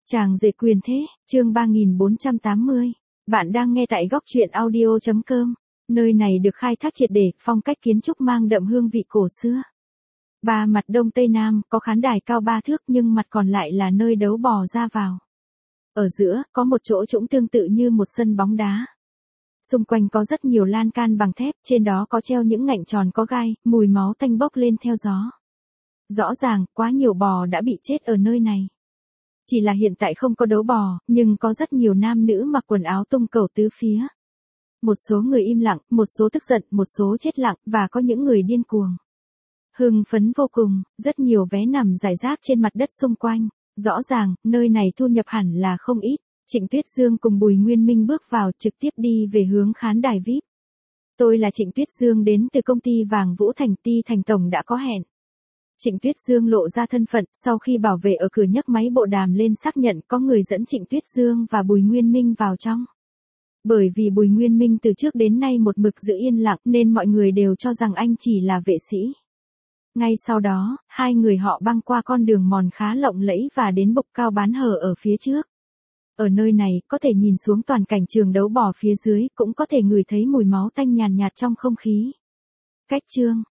Chàng rể quyền thế, chương 3480. Bạn đang nghe tại góc truyện audio.com. Nơi này được khai thác triệt để, phong cách kiến trúc mang đậm hương vị cổ xưa. Ba mặt đông tây nam, có khán đài cao 3 thước nhưng mặt còn lại là nơi đấu bò ra vào. Ở giữa, có một chỗ trũng tương tự như một sân bóng đá. Xung quanh có rất nhiều lan can bằng thép, trên đó có treo những ngạnh tròn có gai, mùi máu tanh bốc lên theo gió. Rõ ràng, quá nhiều bò đã bị chết ở nơi này. Chỉ là hiện tại không có đấu bò, nhưng có rất nhiều nam nữ mặc quần áo tung cầu tứ phía. Một số người im lặng, một số tức giận, một số chết lặng, và có những người điên cuồng. Hưng phấn vô cùng, rất nhiều vé nằm rải rác trên mặt đất xung quanh. Rõ ràng, nơi này thu nhập hẳn là không ít. Trịnh Tuyết Dương cùng Bùi Nguyên Minh bước vào trực tiếp đi về hướng khán đài VIP. Tôi là Trịnh Tuyết Dương đến từ công ty Vàng Vũ Thành, Ti Thành Tổng đã có hẹn. Trịnh Tuyết Dương lộ ra thân phận, sau khi bảo vệ ở cửa nhấc máy bộ đàm lên xác nhận có người dẫn Trịnh Tuyết Dương và Bùi Nguyên Minh vào trong. Bởi vì Bùi Nguyên Minh từ trước đến nay một mực giữ yên lặng nên mọi người đều cho rằng anh chỉ là vệ sĩ. Ngay sau đó, hai người họ băng qua con đường mòn khá lộng lẫy và đến bục cao bán hở ở phía trước. Ở nơi này, có thể nhìn xuống toàn cảnh trường đấu bò phía dưới, cũng có thể ngửi thấy mùi máu tanh nhàn nhạt trong không khí. Cách chương,